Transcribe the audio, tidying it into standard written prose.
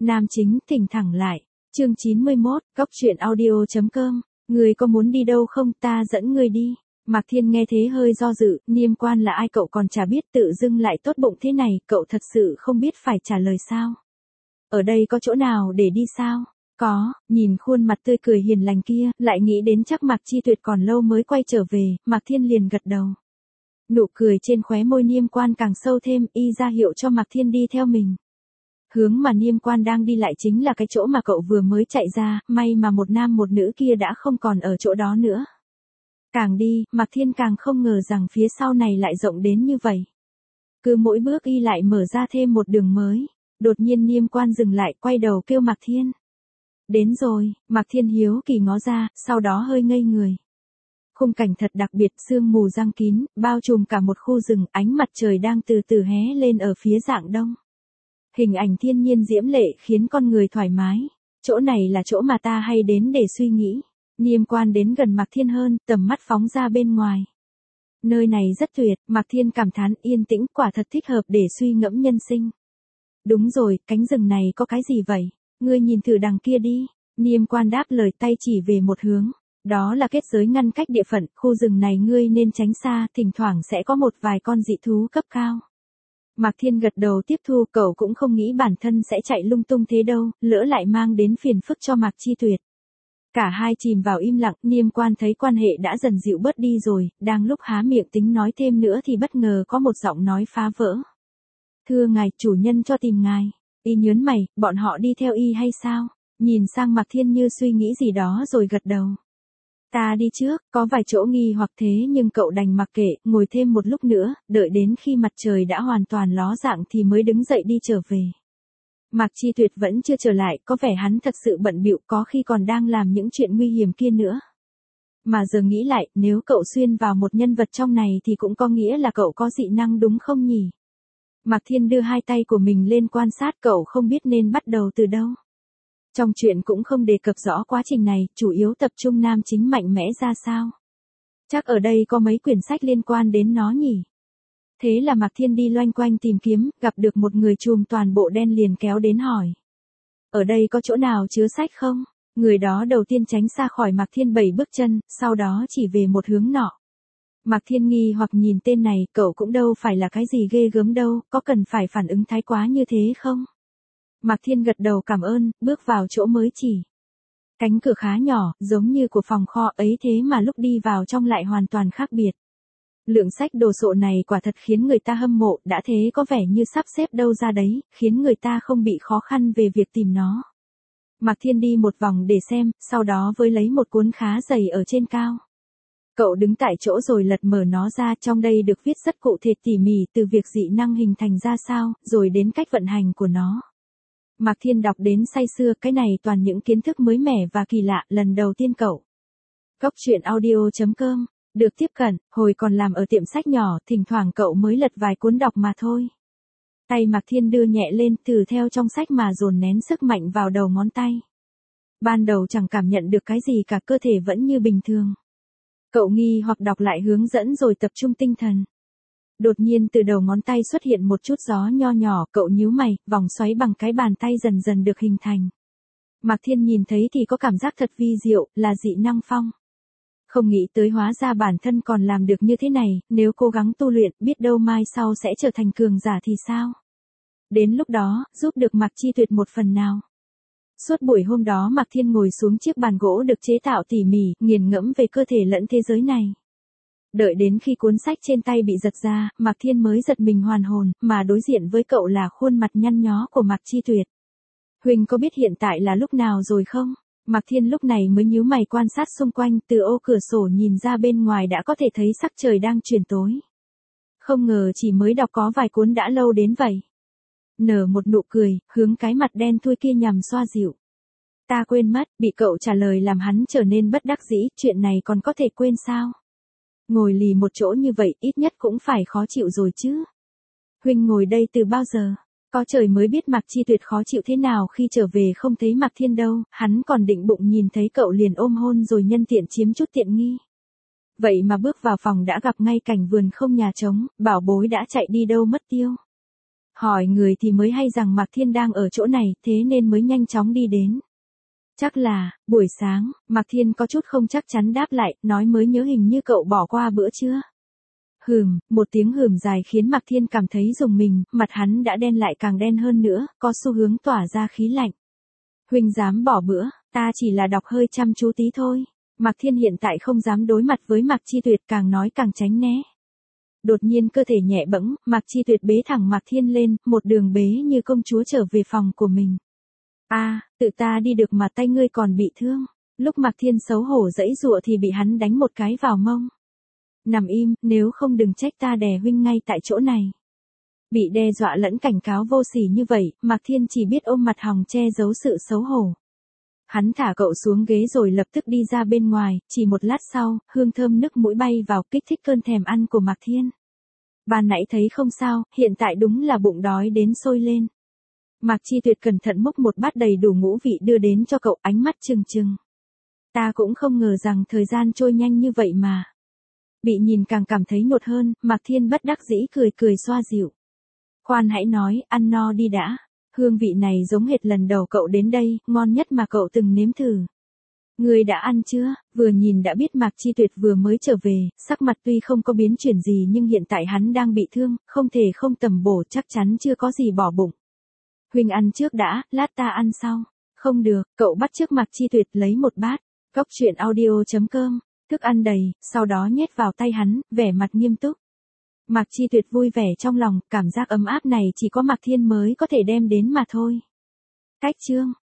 Nam chính thỉnh thẳng lại. Chương 91, Cóc truyện audio.com. Người có muốn đi đâu không, ta dẫn người đi. Mạc Thiên nghe thế hơi do dự, Niêm Quan là ai cậu còn chả biết, tự dưng lại tốt bụng thế này, cậu thật sự không biết phải trả lời sao. Ở đây có chỗ nào để đi sao? Có, nhìn khuôn mặt tươi cười hiền lành kia, lại nghĩ đến chắc Mạc Chi Tuyệt còn lâu mới quay trở về, Mạc Thiên liền gật đầu. Nụ cười trên khóe môi Niêm Quan càng sâu thêm, y ra hiệu cho Mạc Thiên đi theo mình. Hướng mà Niêm Quan đang đi lại chính là cái chỗ mà cậu vừa mới chạy ra, may mà một nam một nữ kia đã không còn ở chỗ đó nữa. Càng đi, Mạc Thiên càng không ngờ rằng phía sau này lại rộng đến như vậy. Cứ mỗi bước y lại mở ra thêm một đường mới. Đột nhiên Niêm Quan dừng lại, quay đầu kêu Mạc Thiên. Đến rồi, Mạc Thiên hiếu kỳ ngó ra, sau đó hơi ngây người. Khung cảnh thật đặc biệt, sương mù giăng kín, bao trùm cả một khu rừng, ánh mặt trời đang từ từ hé lên ở phía rạng đông. Hình ảnh thiên nhiên diễm lệ khiến con người thoải mái. Chỗ này là chỗ mà ta hay đến để suy nghĩ. Niêm Quan đến gần Mạc Thiên hơn, tầm mắt phóng ra bên ngoài. Nơi này rất tuyệt, Mạc Thiên cảm thán, yên tĩnh, quả thật thích hợp để suy ngẫm nhân sinh. Đúng rồi, cánh rừng này có cái gì vậy? Ngươi nhìn thử đằng kia đi. Niêm Quan đáp lời, tay chỉ về một hướng. Đó là kết giới ngăn cách địa phận, khu rừng này ngươi nên tránh xa, thỉnh thoảng sẽ có một vài con dị thú cấp cao. Mạc Thiên gật đầu tiếp thu, cậu cũng không nghĩ bản thân sẽ chạy lung tung thế đâu, lỡ lại mang đến phiền phức cho Mạc Chi Tuyệt. Cả hai chìm vào im lặng, Niêm Quan thấy quan hệ đã dần dịu bớt đi rồi, đang lúc há miệng tính nói thêm nữa thì bất ngờ có một giọng nói phá vỡ. Thưa ngài, chủ nhân cho tìm ngài. Y nhớn mày, bọn họ đi theo y hay sao? Nhìn sang Mạc Thiên như suy nghĩ gì đó rồi gật đầu. Ta đi trước, có vài chỗ nghi hoặc thế nhưng cậu đành mặc kệ, ngồi thêm một lúc nữa, đợi đến khi mặt trời đã hoàn toàn ló dạng thì mới đứng dậy đi trở về. Mạc Chi Tuyệt vẫn chưa trở lại, có vẻ hắn thật sự bận bịu, có khi còn đang làm những chuyện nguy hiểm kia nữa. Mà giờ nghĩ lại, nếu cậu xuyên vào một nhân vật trong này thì cũng có nghĩa là cậu có dị năng đúng không nhỉ? Mạc Thiên đưa hai tay của mình lên quan sát, cậu không biết nên bắt đầu từ đâu. Trong chuyện cũng không đề cập rõ quá trình này, chủ yếu tập trung nam chính mạnh mẽ ra sao. Chắc ở đây có mấy quyển sách liên quan đến nó nhỉ? Thế là Mạc Thiên đi loanh quanh tìm kiếm, gặp được một người trùm toàn bộ đen liền kéo đến hỏi. Ở đây có chỗ nào chứa sách không? Người đó đầu tiên tránh xa khỏi Mạc Thiên 7 bước chân, sau đó chỉ về một hướng nọ. Mạc Thiên nghi hoặc nhìn tên này, cậu cũng đâu phải là cái gì ghê gớm đâu, có cần phải phản ứng thái quá như thế không? Mạc Thiên gật đầu cảm ơn, bước vào chỗ mới chỉ. Cánh cửa khá nhỏ, giống như của phòng kho ấy thế mà lúc đi vào trong lại hoàn toàn khác biệt. Lượng sách đồ sộ này quả thật khiến người ta hâm mộ, đã thế có vẻ như sắp xếp đâu ra đấy, khiến người ta không bị khó khăn về việc tìm nó. Mạc Thiên đi một vòng để xem, sau đó với lấy một cuốn khá dày ở trên cao. Cậu đứng tại chỗ rồi lật mở nó ra, trong đây được viết rất cụ thể tỉ mỉ từ việc dị năng hình thành ra sao, rồi đến cách vận hành của nó. Mạc Thiên đọc đến say sưa, cái này toàn những kiến thức mới mẻ và kỳ lạ, lần đầu tiên cậu. Cóc truyện audio.com, được tiếp cận, hồi còn làm ở tiệm sách nhỏ, thỉnh thoảng cậu mới lật vài cuốn đọc mà thôi. Tay Mạc Thiên đưa nhẹ lên, thử theo trong sách mà dồn nén sức mạnh vào đầu ngón tay. Ban đầu chẳng cảm nhận được cái gì cả, cơ thể vẫn như bình thường. Cậu nghi hoặc đọc lại hướng dẫn rồi tập trung tinh thần. Đột nhiên từ đầu ngón tay xuất hiện một chút gió nho nhỏ, cậu nhíu mày, vòng xoáy bằng cái bàn tay dần dần được hình thành. Mạc Thiên nhìn thấy thì có cảm giác thật vi diệu, là dị năng phong. Không nghĩ tới hóa ra bản thân còn làm được như thế này, nếu cố gắng tu luyện, biết đâu mai sau sẽ trở thành cường giả thì sao? Đến lúc đó, giúp được Mạc Chi Tuyệt một phần nào. Suốt buổi hôm đó Mạc Thiên ngồi xuống chiếc bàn gỗ được chế tạo tỉ mỉ, nghiền ngẫm về cơ thể lẫn thế giới này. Đợi đến khi cuốn sách trên tay bị giật ra, Mạc Thiên mới giật mình hoàn hồn, mà đối diện với cậu là khuôn mặt nhăn nhó của Mạc Chi Tuyệt. Huỳnh có biết hiện tại là lúc nào rồi không? Mạc Thiên lúc này mới nhíu mày quan sát xung quanh, từ ô cửa sổ nhìn ra bên ngoài đã có thể thấy sắc trời đang chuyển tối. Không ngờ chỉ mới đọc có vài cuốn đã lâu đến vậy. Nở một nụ cười, hướng cái mặt đen thui kia nhằm xoa dịu. Ta quên mất, bị cậu trả lời làm hắn trở nên bất đắc dĩ, chuyện này còn có thể quên sao? Ngồi lì một chỗ như vậy, ít nhất cũng phải khó chịu rồi chứ. Huynh ngồi đây từ bao giờ? Có trời mới biết Mạc Chi Tuyệt khó chịu thế nào khi trở về không thấy Mạc Thiên đâu, hắn còn định bụng nhìn thấy cậu liền ôm hôn rồi nhân tiện chiếm chút tiện nghi. Vậy mà bước vào phòng đã gặp ngay cảnh vườn không nhà trống, bảo bối đã chạy đi đâu mất tiêu. Hỏi người thì mới hay rằng Mạc Thiên đang ở chỗ này, thế nên mới nhanh chóng đi đến. Chắc là, buổi sáng, Mạc Thiên có chút không chắc chắn đáp lại, nói mới nhớ hình như cậu bỏ qua bữa trưa. Một tiếng hừm dài khiến Mạc Thiên cảm thấy rùng mình, mặt hắn đã đen lại càng đen hơn nữa, có xu hướng tỏa ra khí lạnh. Huynh dám bỏ bữa, ta chỉ là đọc hơi chăm chú tí thôi. Mạc Thiên hiện tại không dám đối mặt với Mạc Chi Tuyệt, càng nói càng tránh né. Đột nhiên cơ thể nhẹ bẫng, Mạc Chi Tuyệt bế thẳng Mạc Thiên lên, một đường bế như công chúa trở về phòng của mình. Tự ta đi được mà tay ngươi còn bị thương. Lúc Mạc Thiên xấu hổ giãy giụa thì bị hắn đánh một cái vào mông. Nằm im, nếu không đừng trách ta đè huynh ngay tại chỗ này. Bị đe dọa lẫn cảnh cáo vô sỉ như vậy, Mạc Thiên chỉ biết ôm mặt hòng che giấu sự xấu hổ. Hắn thả cậu xuống ghế rồi lập tức đi ra bên ngoài, chỉ một lát sau, hương thơm nức mũi bay vào kích thích cơn thèm ăn của Mạc Thiên. Ban nãy thấy không sao, hiện tại đúng là bụng đói đến sôi lên. Mạc Chi Tuyệt cẩn thận múc một bát đầy đủ ngũ vị đưa đến cho cậu, ánh mắt trừng trừng. Ta cũng không ngờ rằng thời gian trôi nhanh như vậy mà. Bị nhìn càng cảm thấy nhột hơn, Mạc Thiên bất đắc dĩ cười cười xoa dịu. Khoan hãy nói, ăn no đi đã. Hương vị này giống hệt lần đầu cậu đến đây, ngon nhất mà cậu từng nếm thử. Ngươi đã ăn chưa? Vừa nhìn đã biết Mạc Chi Tuyệt vừa mới trở về, sắc mặt tuy không có biến chuyển gì nhưng hiện tại hắn đang bị thương, không thể không tầm bổ, chắc chắn chưa có gì bỏ bụng. Huynh ăn trước đã, lát ta ăn sau. Không được, cậu bắt chước Mạc Chi Tuyệt lấy một bát. Cốc truyện audio.com, thức ăn đầy, sau đó nhét vào tay hắn, vẻ mặt nghiêm túc. Mạc Chi Tuyệt vui vẻ trong lòng, cảm giác ấm áp này chỉ có Mạc Thiên mới có thể đem đến mà thôi. Cách chương